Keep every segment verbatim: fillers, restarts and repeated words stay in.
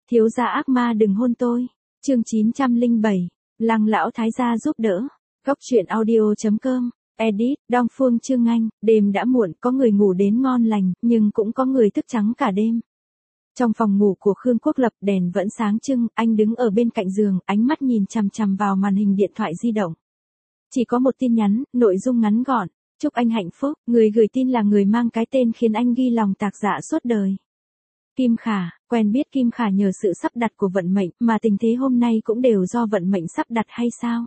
Thiếu gia ác ma đừng hôn tôi. Chương chín trăm lẻ bảy. Lăng lão thái gia giúp đỡ. Góc truyện audio.com. Edit, Đong Phương Chương Anh. Đêm đã muộn, có người ngủ đến ngon lành, nhưng cũng có người thức trắng cả đêm. Trong phòng ngủ của Khương Quốc Lập, đèn vẫn sáng trưng, anh đứng ở bên cạnh giường, ánh mắt nhìn chằm chằm vào màn hình điện thoại di động. Chỉ có một tin nhắn, nội dung ngắn gọn: chúc anh hạnh phúc. Người gửi tin là người mang cái tên khiến anh ghi lòng tạc dạ suốt đời. Kim Khả. Quen biết Kim Khả nhờ sự sắp đặt của vận mệnh, mà tình thế hôm nay cũng đều do vận mệnh sắp đặt hay sao?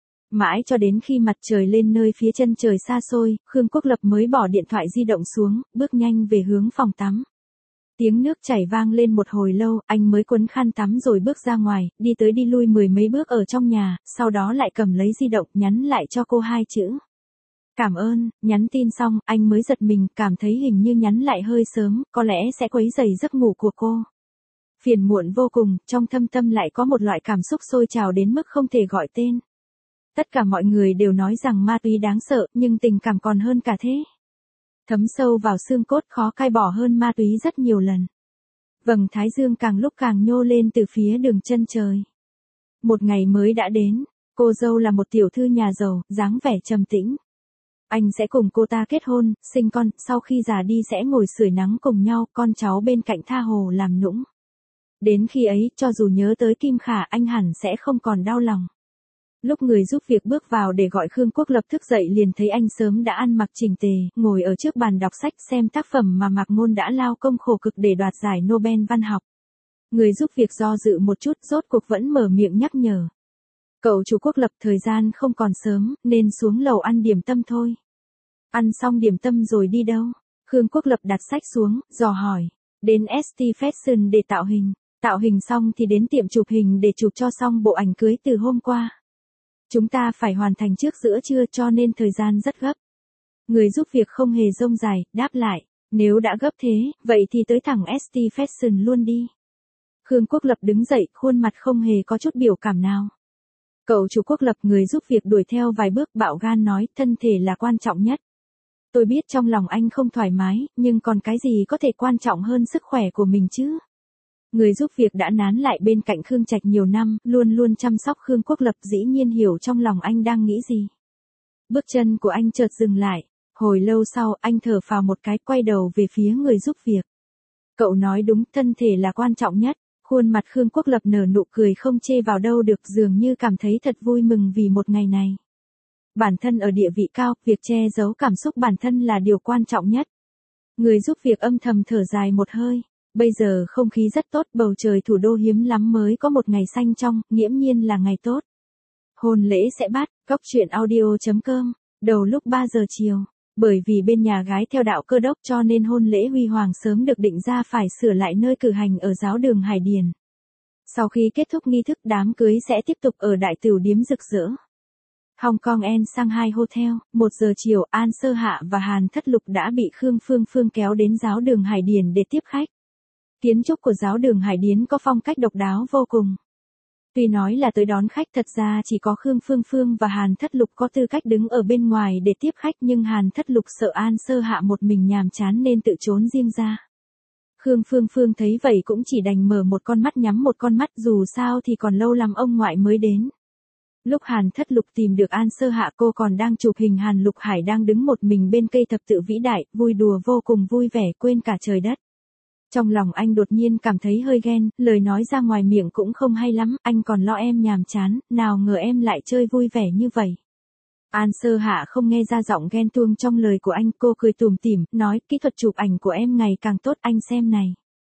Mãi cho đến khi mặt trời lên nơi phía chân trời xa xôi, Khương Quốc Lập mới bỏ điện thoại di động xuống, bước nhanh về hướng phòng tắm. Tiếng nước chảy vang lên một hồi lâu, anh mới quấn khăn tắm rồi bước ra ngoài, đi tới đi lui mười mấy bước ở trong nhà, sau đó lại cầm lấy di động, nhắn lại cho cô hai chữ. Cảm ơn. Nhắn tin xong, anh mới giật mình, cảm thấy hình như nhắn lại hơi sớm, có lẽ sẽ quấy rầy giấc ngủ của cô. Phiền muộn vô cùng, trong thâm tâm lại có một loại cảm xúc sôi trào đến mức không thể gọi tên. Tất cả mọi người đều nói rằng ma túy đáng sợ, nhưng tình cảm còn hơn cả thế. Thấm sâu vào xương cốt, khó cai bỏ hơn ma túy rất nhiều lần. Vầng thái dương càng lúc càng nhô lên từ phía đường chân trời. Một ngày mới đã đến, cô dâu là một tiểu thư nhà giàu, dáng vẻ trầm tĩnh. Anh sẽ cùng cô ta kết hôn, sinh con, sau khi già đi sẽ ngồi sưởi nắng cùng nhau, con cháu bên cạnh tha hồ làm nũng. Đến khi ấy, cho dù nhớ tới Kim Khả, anh hẳn sẽ không còn đau lòng. Lúc người giúp việc bước vào để gọi Khương Quốc Lập thức dậy liền thấy anh sớm đã ăn mặc chỉnh tề, ngồi ở trước bàn đọc sách xem tác phẩm mà Mạc Ngôn đã lao công khổ cực để đoạt giải Nobel văn học. Người giúp việc do dự một chút, rốt cuộc vẫn mở miệng nhắc nhở. Cậu chủ Quốc Lập, thời gian không còn sớm, nên xuống lầu ăn điểm tâm thôi. Ăn xong điểm tâm rồi đi đâu? Khương Quốc Lập đặt sách xuống, dò hỏi. Đến ét tê Fashion để tạo hình. Tạo hình xong thì đến tiệm chụp hình để chụp cho xong bộ ảnh cưới từ hôm qua. Chúng ta phải hoàn thành trước giữa trưa cho nên thời gian rất gấp. Người giúp việc không hề rông dài, đáp lại. Nếu đã gấp thế, vậy thì tới thẳng ét tê Fashion luôn đi. Khương Quốc Lập đứng dậy, khuôn mặt không hề có chút biểu cảm nào. Cậu chủ Quốc Lập, người giúp việc đuổi theo vài bước bạo gan nói, thân thể là quan trọng nhất. Tôi biết trong lòng anh không thoải mái, nhưng còn cái gì có thể quan trọng hơn sức khỏe của mình chứ? Người giúp việc đã nán lại bên cạnh Khương Trạch nhiều năm, luôn luôn chăm sóc Khương Quốc Lập, dĩ nhiên hiểu trong lòng anh đang nghĩ gì. Bước chân của anh chợt dừng lại, hồi lâu sau anh thở phào một cái, quay đầu về phía người giúp việc. Cậu nói đúng, thân thể là quan trọng nhất. Khuôn mặt Khương Quốc Lập nở nụ cười không chê vào đâu được, dường như cảm thấy thật vui mừng vì một ngày này. Bản thân ở địa vị cao, việc che giấu cảm xúc bản thân là điều quan trọng nhất. Người giúp việc âm thầm thở dài một hơi. Bây giờ không khí rất tốt, bầu trời thủ đô hiếm lắm mới có một ngày xanh trong, nghiễm nhiên là ngày tốt. Hôn lễ sẽ bắt, góc truyện audio.com, đầu lúc ba giờ chiều. Bởi vì bên nhà gái theo đạo Cơ đốc cho nên hôn lễ huy hoàng sớm được định ra phải sửa lại nơi cử hành ở giáo đường Hải Điền. Sau khi kết thúc nghi thức, đám cưới sẽ tiếp tục ở đại tửu điếm rực rỡ. Hong Kong and Shanghai Hotel, một giờ chiều, An Sơ Hạ và Hàn Thất Lục đã bị Khương Phương Phương kéo đến giáo đường Hải Điền để tiếp khách. Kiến trúc của giáo đường Hải Điền có phong cách độc đáo vô cùng. Tuy nói là tới đón khách, thật ra chỉ có Khương Phương Phương và Hàn Thất Lục có tư cách đứng ở bên ngoài để tiếp khách, nhưng Hàn Thất Lục sợ An Sơ Hạ một mình nhàm chán nên tự trốn riêng ra. Khương Phương Phương thấy vậy cũng chỉ đành mở một con mắt nhắm một con mắt, dù sao thì còn lâu lắm ông ngoại mới đến. Lúc Hàn Thất Lục tìm được An Sơ Hạ, cô còn đang chụp hình Hàn Lục Hải đang đứng một mình bên cây thập tự vĩ đại, vui đùa vô cùng vui vẻ, quên cả trời đất. Trong lòng anh đột nhiên cảm thấy hơi ghen, lời nói ra ngoài miệng cũng không hay lắm, anh còn lo em nhàm chán, nào ngờ em lại chơi vui vẻ như vậy. An Sơ Hạ không nghe ra giọng ghen tuông trong lời của anh, cô cười tủm tỉm, nói, kỹ thuật chụp ảnh của em ngày càng tốt, anh xem này.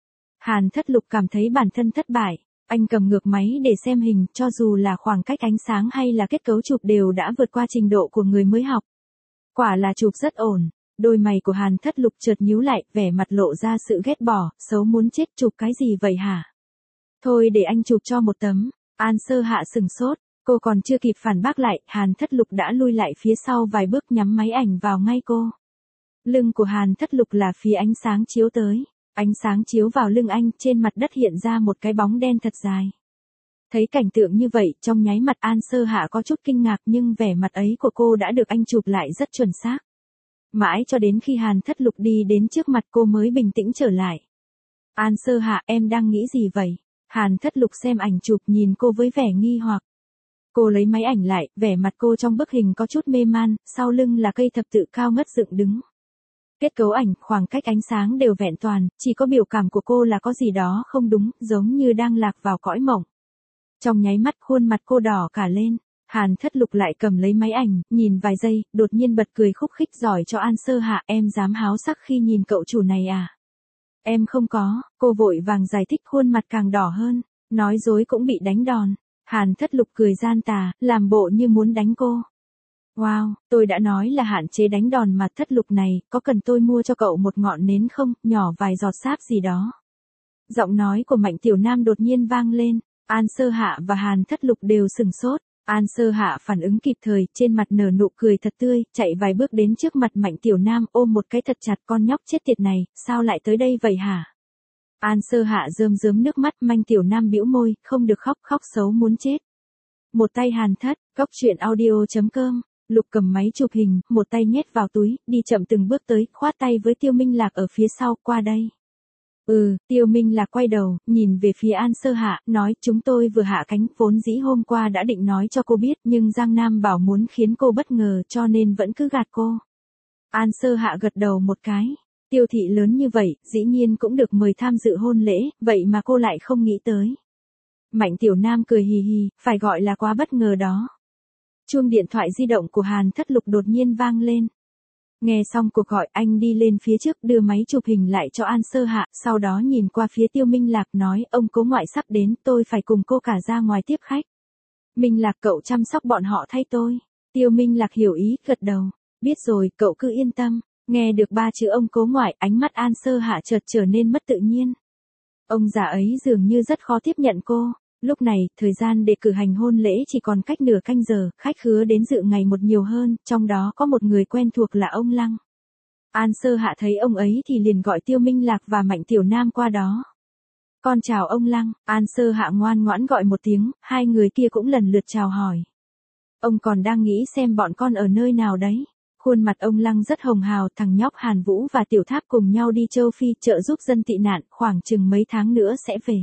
Hàn Thất Lục cảm thấy bản thân thất bại, anh cầm ngược máy để xem hình, cho dù là khoảng cách ánh sáng hay là kết cấu chụp đều đã vượt qua trình độ của người mới học. Quả là chụp rất ổn. Đôi mày của Hàn Thất Lục chợt nhíu lại, vẻ mặt lộ ra sự ghét bỏ, xấu muốn chết, chụp cái gì vậy hả? Thôi để anh chụp cho một tấm. An Sơ Hạ sừng sốt, cô còn chưa kịp phản bác lại, Hàn Thất Lục đã lui lại phía sau vài bước nhắm máy ảnh vào ngay cô. Lưng của Hàn Thất Lục là phía ánh sáng chiếu tới, ánh sáng chiếu vào lưng anh, trên mặt đất hiện ra một cái bóng đen thật dài. Thấy cảnh tượng như vậy, trong nháy mặt An Sơ Hạ có chút kinh ngạc, nhưng vẻ mặt ấy của cô đã được anh chụp lại rất chuẩn xác. Mãi cho đến khi Hàn Thất Lục đi đến trước mặt cô mới bình tĩnh trở lại. An Sơ Hạ, em đang nghĩ gì vậy? Hàn Thất Lục xem ảnh chụp nhìn cô với vẻ nghi hoặc. Cô lấy máy ảnh lại, vẻ mặt cô trong bức hình có chút mê man, sau lưng là cây thập tự cao ngất dựng đứng. Kết cấu ảnh, khoảng cách ánh sáng đều vẹn toàn, chỉ có biểu cảm của cô là có gì đó không đúng, giống như đang lạc vào cõi mộng. Trong nháy mắt khuôn mặt cô đỏ cả lên, Hàn Thất Lục lại cầm lấy máy ảnh, nhìn vài giây, đột nhiên bật cười khúc khích giỏi cho An Sơ Hạ, em dám háo sắc khi nhìn cậu chủ này à? Em không có, cô vội vàng giải thích khuôn mặt càng đỏ hơn, nói dối cũng bị đánh đòn. Hàn Thất Lục cười gian tà, làm bộ như muốn đánh cô. Wow, tôi đã nói là hạn chế đánh đòn mà. Thất Lục này, có cần tôi mua cho cậu một ngọn nến không, nhỏ vài giọt sáp gì đó. Giọng nói của Mạnh Tiểu Nam đột nhiên vang lên, An Sơ Hạ và Hàn Thất Lục đều sừng sốt. An Sơ Hạ phản ứng kịp thời, trên mặt nở nụ cười thật tươi, chạy vài bước đến trước mặt Mạnh Tiểu Nam ôm một cái thật chặt. Con nhóc chết tiệt này, sao lại tới đây vậy hả? An Sơ Hạ rơm rớm nước mắt, Mạnh Tiểu Nam bĩu môi, không được khóc, khóc xấu muốn chết. Một tay Hàn Thất, góc truyện audio chấm com, Lục cầm máy chụp hình, một tay nhét vào túi, đi chậm từng bước tới, khoát tay với Tiêu Minh Lạc ở phía sau, qua đây. Ừ, Tiêu Minh Lạc quay đầu, nhìn về phía An Sơ Hạ, nói chúng tôi vừa hạ cánh, vốn dĩ hôm qua đã định nói cho cô biết, nhưng Giang Nam bảo muốn khiến cô bất ngờ cho nên vẫn cứ gạt cô. An Sơ Hạ gật đầu một cái. Tiêu thị lớn như vậy, dĩ nhiên cũng được mời tham dự hôn lễ, vậy mà cô lại không nghĩ tới. Mạnh Tiểu Nam cười hì hì, phải gọi là quá bất ngờ đó. Chuông điện thoại di động của Hàn Thất Lục đột nhiên vang lên. Nghe xong cuộc gọi, anh đi lên phía trước đưa máy chụp hình lại cho An Sơ Hạ, sau đó nhìn qua phía Tiêu Minh Lạc nói, ông cố ngoại sắp đến, tôi phải cùng cô cả ra ngoài tiếp khách. Minh Lạc cậu chăm sóc bọn họ thay tôi. Tiêu Minh Lạc hiểu ý, gật đầu. Biết rồi, cậu cứ yên tâm. Nghe được ba chữ ông cố ngoại, ánh mắt An Sơ Hạ chợt trở nên mất tự nhiên. Ông già ấy dường như rất khó tiếp nhận cô. Lúc này, thời gian để cử hành hôn lễ chỉ còn cách nửa canh giờ, khách khứa đến dự ngày một nhiều hơn, trong đó có một người quen thuộc là ông Lăng. An Sơ Hạ thấy ông ấy thì liền gọi Tiêu Minh Lạc và Mạnh Tiểu Nam qua đó. Con chào ông Lăng, An Sơ Hạ ngoan ngoãn gọi một tiếng, hai người kia cũng lần lượt chào hỏi. Ông còn đang nghĩ xem bọn con ở nơi nào đấy. Khuôn mặt ông Lăng rất hồng hào, thằng nhóc Hàn Vũ và Tiểu Tháp cùng nhau đi châu Phi trợ giúp dân tị nạn, khoảng chừng mấy tháng nữa sẽ về.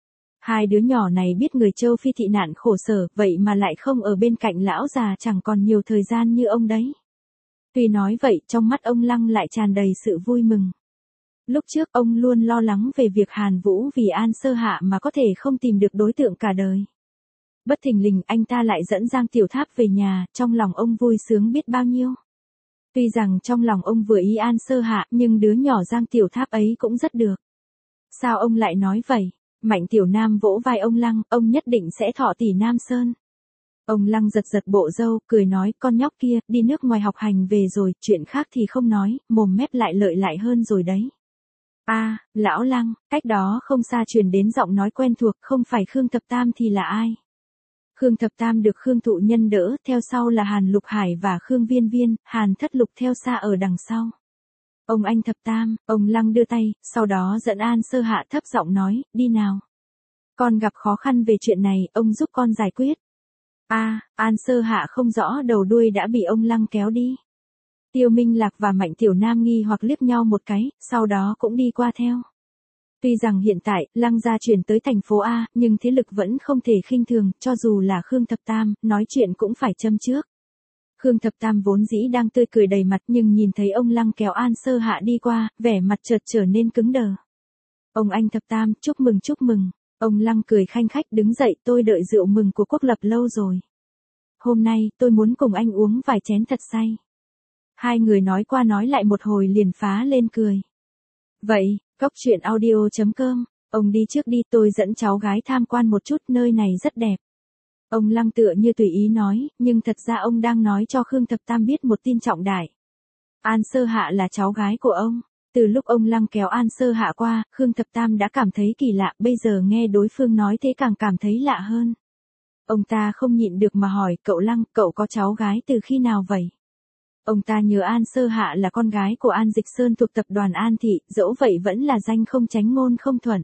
Hai đứa nhỏ này biết người châu Phi tị nạn khổ sở, vậy mà lại không ở bên cạnh lão già chẳng còn nhiều thời gian như ông đấy. Tuy nói vậy, trong mắt ông Lăng lại tràn đầy sự vui mừng. Lúc trước ông luôn lo lắng về việc Hàn Vũ vì An Sơ Hạ mà có thể không tìm được đối tượng cả đời. Bất thình lình anh ta lại dẫn Giang Tiểu Tháp về nhà, trong lòng ông vui sướng biết bao nhiêu. Tuy rằng trong lòng ông vừa ý An Sơ Hạ, nhưng đứa nhỏ Giang Tiểu Tháp ấy cũng rất được. Sao ông lại nói vậy? Mạnh Tiểu Nam vỗ vai ông Lăng, ông nhất định sẽ thọ tỷ Nam Sơn. Ông Lăng giật giật bộ râu, cười nói, con nhóc kia, đi nước ngoài học hành về rồi, chuyện khác thì không nói, mồm mép lại lợi lại hơn rồi đấy. A, à, lão Lăng, cách đó không xa truyền đến giọng nói quen thuộc, không phải Khương Thập Tam thì là ai? Khương Thập Tam được Khương Thụ Nhân đỡ, theo sau là Hàn Lục Hải và Khương Viên Viên, Hàn Thất Lục theo xa ở đằng sau. Ông anh Thập Tam, ông Lăng đưa tay, sau đó dẫn An Sơ Hạ thấp giọng nói, đi nào. Con gặp khó khăn về chuyện này, ông giúp con giải quyết. A, à, An Sơ Hạ không rõ đầu đuôi đã bị ông Lăng kéo đi. Tiêu Minh Lạc và Mạnh Tiểu Nam nghi hoặc liếc nhau một cái, sau đó cũng đi qua theo. Tuy rằng hiện tại, Lăng gia chuyển tới thành phố A, nhưng thế lực vẫn không thể khinh thường, cho dù là Khương Thập Tam, nói chuyện cũng phải châm trước. Khương Thập Tam vốn dĩ đang tươi cười đầy mặt nhưng nhìn thấy ông Lăng kéo An Sơ Hạ đi qua, vẻ mặt chợt trở nên cứng đờ. Ông anh Thập Tam, chúc mừng chúc mừng. Ông Lăng cười khanh khách đứng dậy, tôi đợi rượu mừng của Quốc Lập lâu rồi. Hôm nay, tôi muốn cùng anh uống vài chén thật say. Hai người nói qua nói lại một hồi liền phá lên cười. Vậy, góc truyện audio chấm com, ông đi trước đi, tôi dẫn cháu gái tham quan một chút, nơi này rất đẹp. Ông Lăng tựa như tùy ý nói, nhưng thật ra ông đang nói cho Khương Thập Tam biết một tin trọng đại. An Sơ Hạ là cháu gái của ông. Từ lúc ông Lăng kéo An Sơ Hạ qua, Khương Thập Tam đã cảm thấy kỳ lạ, bây giờ nghe đối phương nói thế càng cảm thấy lạ hơn. Ông ta không nhịn được mà hỏi, cậu Lăng, cậu có cháu gái từ khi nào vậy? Ông ta nhớ An Sơ Hạ là con gái của An Dịch Sơn thuộc tập đoàn An Thị, dẫu vậy vẫn là danh không chánh ngôn không thuận.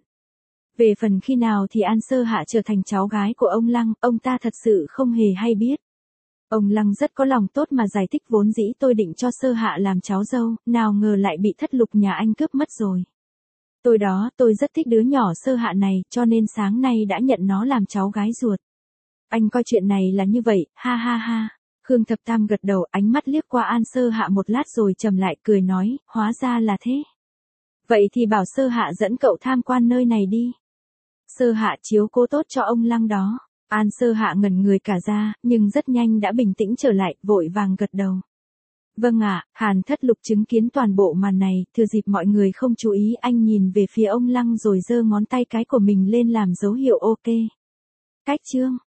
Về phần khi nào thì An Sơ Hạ trở thành cháu gái của ông Lăng, ông ta thật sự không hề hay biết. Ông Lăng rất có lòng tốt mà giải thích, vốn dĩ tôi định cho Sơ Hạ làm cháu dâu, nào ngờ lại bị Thất Lục nhà anh cướp mất rồi. Tôi đó, tôi rất thích đứa nhỏ Sơ Hạ này, cho nên sáng nay đã nhận nó làm cháu gái ruột. Anh coi chuyện này là như vậy, ha ha ha. Khương Thập Tam gật đầu, ánh mắt liếc qua An Sơ Hạ một lát rồi trầm lại cười nói, hóa ra là thế. Vậy thì bảo Sơ Hạ dẫn cậu tham quan nơi này đi. Sơ Hạ chiếu cố tốt cho ông Lăng đó. An Sơ Hạ ngẩn người cả ra, nhưng rất nhanh đã bình tĩnh trở lại, vội vàng gật đầu. Vâng ạ, Hàn Thất Lục chứng kiến toàn bộ màn này, thừa dịp mọi người không chú ý, anh nhìn về phía ông Lăng rồi giơ ngón tay cái của mình lên làm dấu hiệu ok. Cách chương